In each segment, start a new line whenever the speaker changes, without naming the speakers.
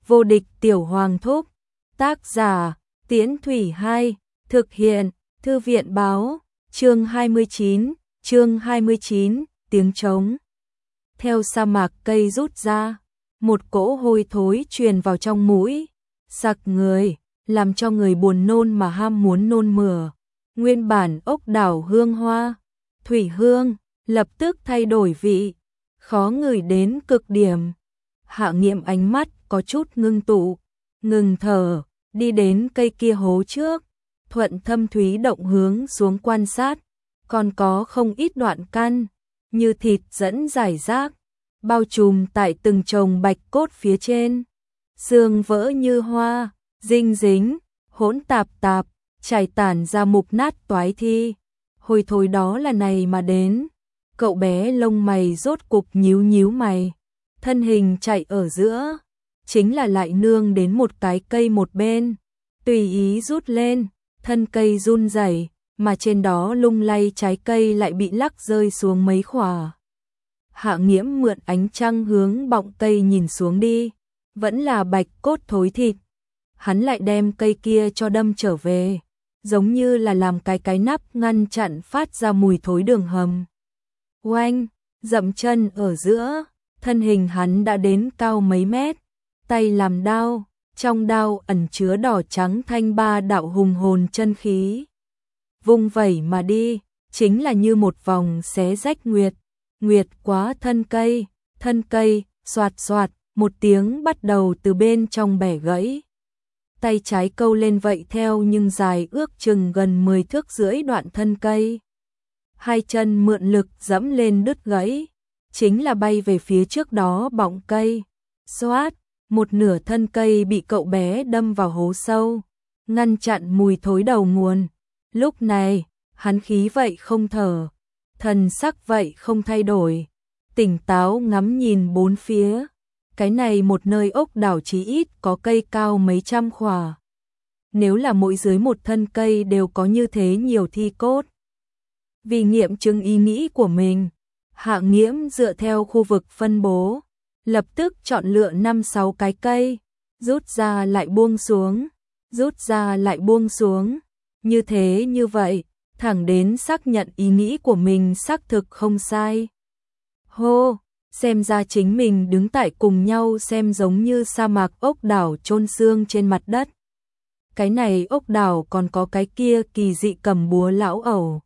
Vô địch tiểu hoàng thúc. Tác giả, Tiễn Thủy 2, thực hiện, Thư viện báo, chương 29, tiếng trống. Theo sa mạc cây rút ra, một cỗ hôi thối truyền vào trong mũi, sặc người, làm cho người buồn nôn mà ham muốn nôn mửa. Nguyên bản ốc đảo hương hoa, thủy hương, lập tức thay đổi vị, khó ngửi đến cực điểm. Hạ Nghiễm ánh mắt có chút ngưng tụ, ngừng thở, đi đến cây kia hố trước, thuận thâm thúy động hướng xuống quan sát, còn có không ít đoạn căn, như thịt dẫn rải rác, bao trùm tại từng chồng bạch cốt phía trên. Xương vỡ như hoa, dinh dính, hỗn tạp tạp, chảy tản ra mục nát toái thi. Hồi thối đó là này mà đến. Cậu bé lông mày rốt cục nhíu nhíu mày, thân hình chạy ở giữa, chính là lại nương đến một cái cây một bên, tùy ý rút lên, thân cây run rẩy, mà trên đó lung lay trái cây lại bị lắc rơi xuống mấy khỏa. Hạ Nghiễm mượn ánh trăng hướng bọng cây nhìn xuống đi, vẫn là bạch cốt thối thịt. Hắn lại đem cây kia cho đâm trở về, giống như là làm cái nắp ngăn chặn phát ra mùi thối đường hầm. Oanh, dậm chân ở giữa, thân hình hắn đã đến cao mấy mét, tay làm đao, trong đao ẩn chứa đỏ trắng thanh ba đạo hùng hồn chân khí. Vung vẩy mà đi, chính là như một vòng xé rách nguyệt quá thân cây, xoạt xoạt, một tiếng bắt đầu từ bên trong bẻ gãy. Tay trái câu lên vậy theo nhưng dài ước chừng gần 10 thước rưỡi đoạn thân cây. Hai chân mượn lực dẫm lên đứt gãy, chính là bay về phía trước đó bọng cây. Xoát, một nửa thân cây bị cậu bé đâm vào hố sâu, ngăn chặn mùi thối đầu nguồn. Lúc này, hắn khí vậy không thở, thần sắc vậy không thay đổi, tỉnh táo ngắm nhìn bốn phía. Cái này một nơi ốc đảo chí ít có cây cao mấy trăm khỏa. Nếu là mỗi dưới một thân cây đều có như thế nhiều thi cốt. Vì nghiệm chứng ý nghĩ của mình, Hạ Nghiễm dựa theo khu vực phân bố, lập tức chọn lựa 5-6 cái cây, rút ra lại buông xuống, rút ra lại buông xuống. Như thế như vậy, thẳng đến xác nhận ý nghĩ của mình xác thực không sai. Hô! Xem ra chính mình đứng tại cùng nhau xem giống như sa mạc ốc đảo chôn xương trên mặt đất. Cái này ốc đảo còn có cái kia kỳ dị cầm búa lão ẩu.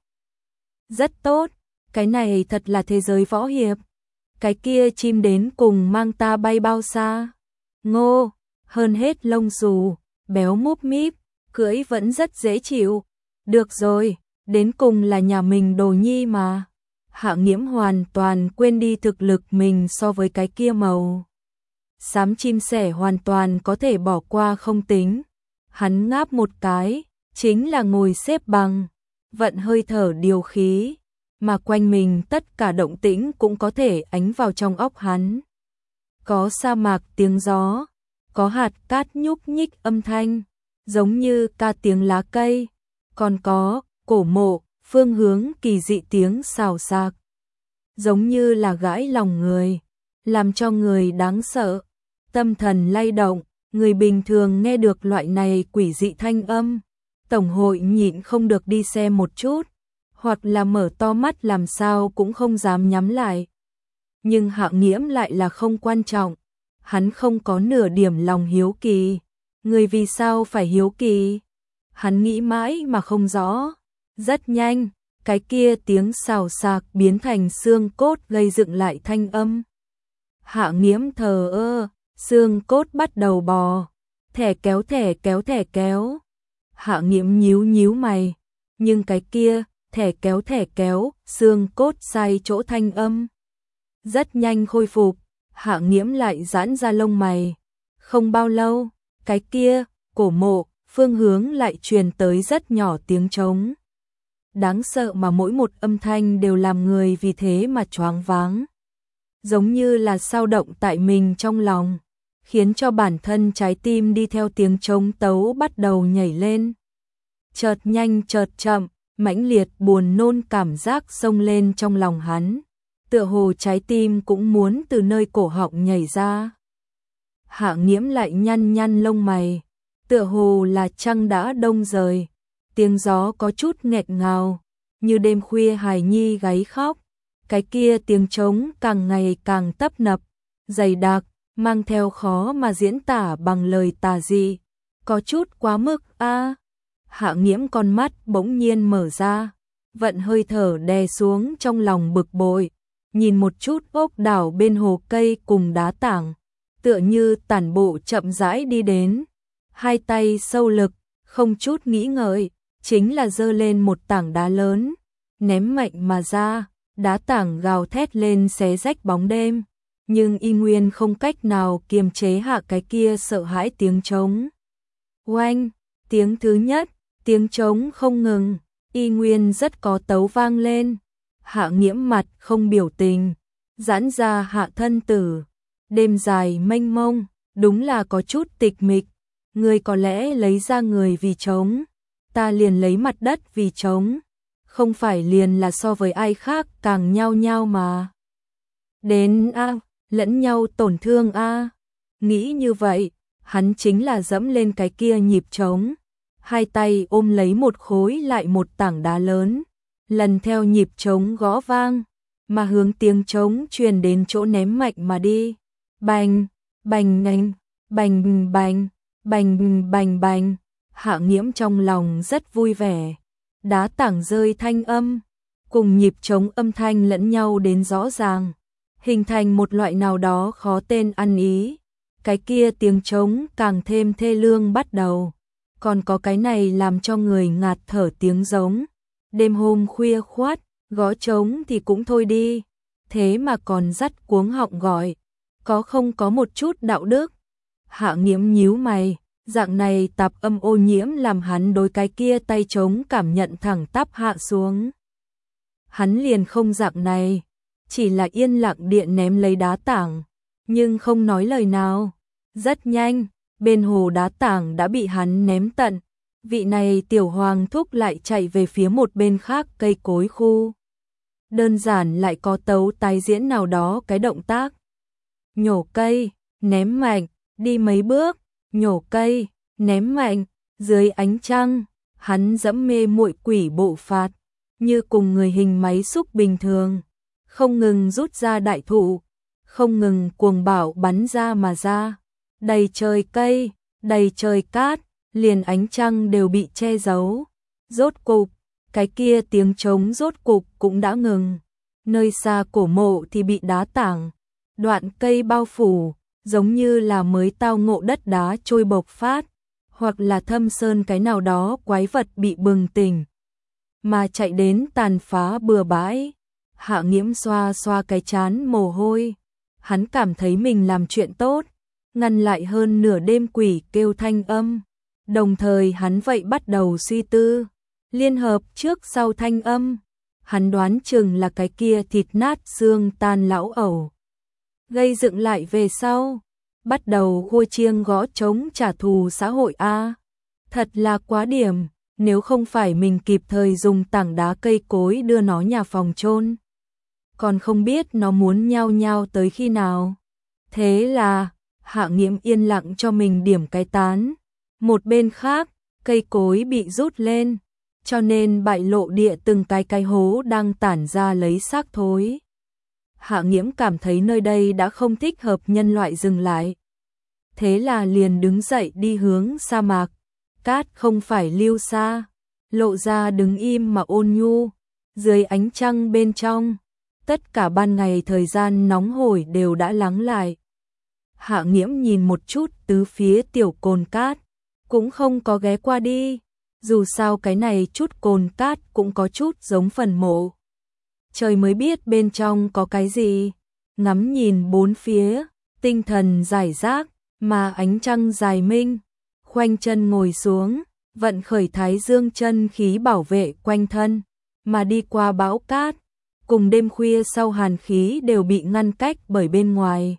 Rất tốt, cái này thật là thế giới võ hiệp. Cái kia chim đến cùng mang ta bay bao xa. Ngô, hơn hết lông xù, béo múp míp, cưỡi vẫn rất dễ chịu. Được rồi, đến cùng là nhà mình đồ nhi mà. Hạ Nghiễm hoàn toàn quên đi thực lực mình so với cái kia màu xám chim sẻ hoàn toàn có thể bỏ qua không tính. Hắn ngáp một cái, chính là ngồi xếp bằng, vận hơi thở điều khí, mà quanh mình tất cả động tĩnh cũng có thể ánh vào trong óc hắn. Có sa mạc tiếng gió, có hạt cát nhúc nhích âm thanh, giống như ca tiếng lá cây, còn có cổ mộ, phương hướng kỳ dị tiếng xào xạc, giống như là gãi lòng người, làm cho người đáng sợ, tâm thần lay động. Người bình thường nghe được loại này quỷ dị thanh âm, tổng hội nhịn không được đi xem một chút, hoặc là mở to mắt làm sao cũng không dám nhắm lại. Nhưng Hạ Nghiễm lại là không quan trọng, hắn không có nửa điểm lòng hiếu kỳ. Người vì sao phải hiếu kỳ? Hắn nghĩ mãi mà không rõ. Rất nhanh, cái kia tiếng xào xạc biến thành xương cốt gây dựng lại thanh âm. Hạ Nghiễm thờ ơ, xương cốt bắt đầu bò, thẻ kéo. Hạ Nghiễm nhíu mày, nhưng cái kia, thẻ kéo, xương cốt sai chỗ thanh âm. Rất nhanh khôi phục, Hạ Nghiễm lại giãn ra lông mày. Không bao lâu, cái kia, cổ mộ, phương hướng lại truyền tới rất nhỏ tiếng trống. Đáng sợ mà mỗi một âm thanh đều làm người vì thế mà choáng váng. Giống như là sao động tại mình trong lòng, khiến cho bản thân trái tim đi theo tiếng trống tấu bắt đầu nhảy lên. Chợt nhanh chợt chậm, mãnh liệt buồn nôn cảm giác xông lên trong lòng hắn, tựa hồ trái tim cũng muốn từ nơi cổ họng nhảy ra. Hạ Nghiễm lại nhăn nhăn lông mày, tựa hồ là trăng đã đông rời, tiếng gió có chút nghẹt ngào, như đêm khuya hài nhi gáy khóc. Cái kia tiếng trống càng ngày càng tấp nập, dày đặc, mang theo khó mà diễn tả bằng lời tà dị, có chút quá mức a. Hạ Nghiễm con mắt bỗng nhiên mở ra, vận hơi thở đè xuống trong lòng bực bội, nhìn một chút ốc đảo bên hồ cây cùng đá tảng, tựa như tản bộ chậm rãi đi đến, hai tay sâu lực, không chút nghĩ ngợi, chính là giơ lên một tảng đá lớn, ném mạnh mà ra, đá tảng gào thét lên xé rách bóng đêm, nhưng y nguyên không cách nào kiềm chế hạ cái kia sợ hãi tiếng trống. Oanh, tiếng thứ nhất, tiếng trống không ngừng, y nguyên rất có tấu vang lên. Hạ Nghiễm mặt không biểu tình, giãn ra hạ thân tử, đêm dài mênh mông, đúng là có chút tịch mịch, ngươi có lẽ lấy ra người vì trống, ta liền lấy mặt đất vì trống, không phải liền là so với ai khác càng nhau nhau mà. Đến a, lẫn nhau tổn thương a. Nghĩ như vậy, hắn chính là dẫm lên cái kia nhịp trống, hai tay ôm lấy một khối lại một tảng đá lớn, lần theo nhịp trống gõ vang, mà hướng tiếng trống truyền đến chỗ ném mạnh mà đi. Bành, bành nành, bành bành, bành bành bành. Hạ Nghiễm trong lòng rất vui vẻ, đá tảng rơi thanh âm, cùng nhịp trống âm thanh lẫn nhau đến rõ ràng, hình thành một loại nào đó khó tên ăn ý. Cái kia tiếng trống càng thêm thê lương bắt đầu, còn có cái này làm cho người ngạt thở tiếng giống. Đêm hôm khuya khoắt, gõ trống thì cũng thôi đi, thế mà còn dắt cuống họng gọi, có không có một chút đạo đức. Hạ Nghiễm nhíu mày, dạng này tạp âm ô nhiễm làm hắn đối cái kia tay trống cảm nhận thẳng tắp hạ xuống. Hắn liền không dạng này, chỉ là yên lặng điện ném lấy đá tảng, nhưng không nói lời nào. Rất nhanh, bên hồ đá tảng đã bị hắn ném tận. Vị này tiểu hoàng thúc lại chạy về phía một bên khác cây cối khu. Đơn giản lại có tấu tái diễn nào đó cái động tác. Nhổ cây, ném mạnh, đi mấy bước, nhổ cây, ném mạnh, dưới ánh trăng, hắn dẫm mê muội quỷ bộ phạt, như cùng người hình máy xúc bình thường, không ngừng rút ra đại thụ, không ngừng cuồng bạo bắn ra mà ra, đầy trời cây, đầy trời cát, liền ánh trăng đều bị che giấu. Rốt cục, cái kia tiếng trống rốt cục cũng đã ngừng. Nơi xa cổ mộ thì bị đá tảng, đoạn cây bao phủ, giống như là mới tao ngộ đất đá trôi bộc phát, hoặc là thâm sơn cái nào đó quái vật bị bừng tỉnh, mà chạy đến tàn phá bừa bãi. Hạ Nghiễm xoa xoa cái trán mồ hôi, hắn cảm thấy mình làm chuyện tốt, ngăn lại hơn nửa đêm quỷ kêu thanh âm. Đồng thời hắn vậy bắt đầu suy tư, liên hợp trước sau thanh âm, hắn đoán chừng là cái kia thịt nát xương tan lão ẩu. Gây dựng lại về sau, bắt đầu hôi chiêng gõ trống trả thù xã hội a. Thật là quá điểm, nếu không phải mình kịp thời dùng tảng đá cây cối đưa nó nhà phòng chôn, còn không biết nó muốn nhao nhao tới khi nào. Thế là, Hạ Nghiễm yên lặng cho mình điểm cái tán. Một bên khác, cây cối bị rút lên, cho nên bại lộ địa từng cái hố đang tản ra lấy xác thối. Hạ Nghiễm cảm thấy nơi đây đã không thích hợp nhân loại dừng lại. Thế là liền đứng dậy đi hướng sa mạc. Cát không phải lưu xa, lộ ra đứng im mà ôn nhu, dưới ánh trăng bên trong, tất cả ban ngày thời gian nóng hổi đều đã lắng lại. Hạ Nghiễm nhìn một chút tứ phía tiểu cồn cát, cũng không có ghé qua đi, dù sao cái này chút cồn cát cũng có chút giống phần mộ. Trời mới biết bên trong có cái gì, ngắm nhìn bốn phía, tinh thần giải rác, mà ánh trăng dài minh, khoanh chân ngồi xuống, vận khởi thái dương chân khí bảo vệ quanh thân, mà đi qua bão cát, cùng đêm khuya sau hàn khí đều bị ngăn cách bởi bên ngoài.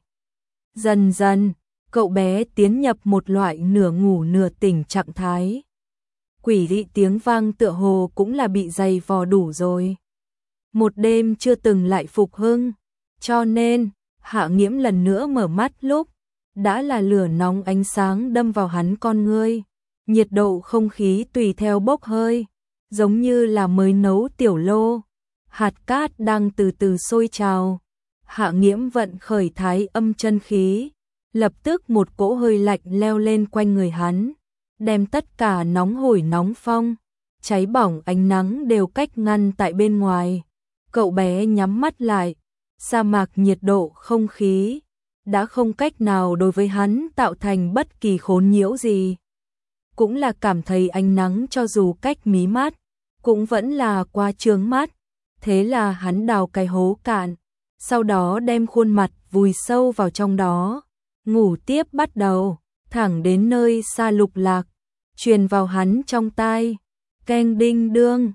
Dần dần, cậu bé tiến nhập một loại nửa ngủ nửa tỉnh trạng thái. Quỷ dị tiếng vang tựa hồ cũng là bị dày vò đủ rồi. Một đêm chưa từng lại phục hưng, cho nên, Hạ Nghiễm lần nữa mở mắt lúc, đã là lửa nóng ánh sáng đâm vào hắn con ngươi, nhiệt độ không khí tùy theo bốc hơi, giống như là mới nấu tiểu lô, hạt cát đang từ từ sôi trào. Hạ Nghiễm vận khởi thái âm chân khí, lập tức một cỗ hơi lạnh leo lên quanh người hắn, đem tất cả nóng hổi nóng phong, cháy bỏng ánh nắng đều cách ngăn tại bên ngoài. Cậu bé nhắm mắt lại, sa mạc nhiệt độ không khí đã không cách nào đối với hắn tạo thành bất kỳ khốn nhiễu gì. Cũng là cảm thấy ánh nắng cho dù cách mí mắt, cũng vẫn là qua chướng mắt. Thế là hắn đào cái hố cạn, sau đó đem khuôn mặt vùi sâu vào trong đó, ngủ tiếp bắt đầu, thẳng đến nơi xa Lục Lạc, truyền vào hắn trong tai. Keng đinh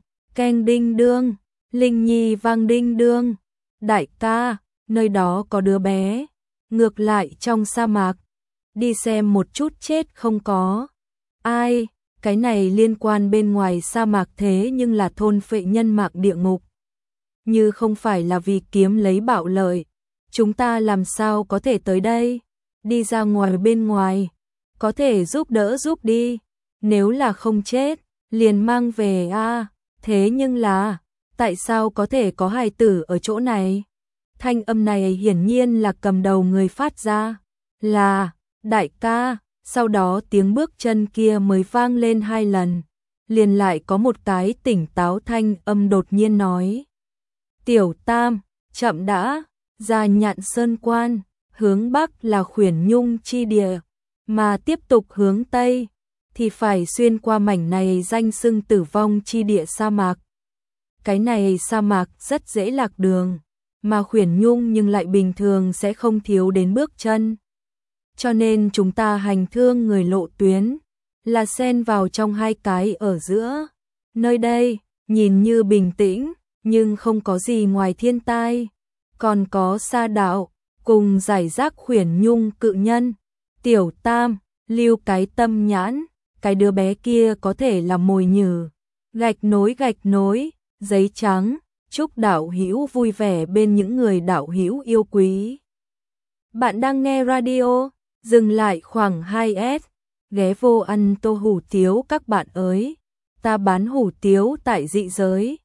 đương, Linh Nhi vang đinh đương. Đại ca, nơi đó có đứa bé, ngược lại trong sa mạc, đi xem một chút chết không có. Ai, cái này liên quan bên ngoài sa mạc thế nhưng là thôn phệ nhân mạc địa ngục. Như không phải là vì kiếm lấy bạo lợi, chúng ta làm sao có thể tới đây? Đi ra ngoài bên ngoài, có thể giúp đỡ giúp đi, nếu là không chết, liền mang về a. Thế nhưng là, tại sao có thể có hài tử ở chỗ này? Thanh âm này hiển nhiên là cầm đầu người phát ra, là đại ca. Sau đó tiếng bước chân kia mới vang lên 2 lần, liền lại có một cái tỉnh táo thanh âm đột nhiên nói: Tiểu Tam, chậm đã, ra Nhạn Sơn Quan, hướng Bắc là Khuyển Nhung chi địa, mà tiếp tục hướng Tây thì phải xuyên qua mảnh này danh xưng tử vong chi địa sa mạc. Cái này sa mạc rất dễ lạc đường, mà Khuyển Nhung nhưng lại bình thường sẽ không thiếu đến bước chân. Cho nên chúng ta hành thương người lộ tuyến là xen vào trong 2 cái ở giữa. Nơi đây nhìn như bình tĩnh, nhưng không có gì ngoài thiên tai, còn có sa đạo cùng giải rác Khuyển Nhung cự nhân. Tiểu Tam, lưu cái tâm nhãn, cái đứa bé kia có thể là mồi nhử. Gạch nối, giấy trắng. Chúc đạo hữu vui vẻ bên những người đạo hữu yêu quý. Bạn đang nghe radio, dừng lại khoảng 2S, ghé vô ăn tô hủ tiếu các bạn ơi. Ta bán hủ tiếu tại dị giới.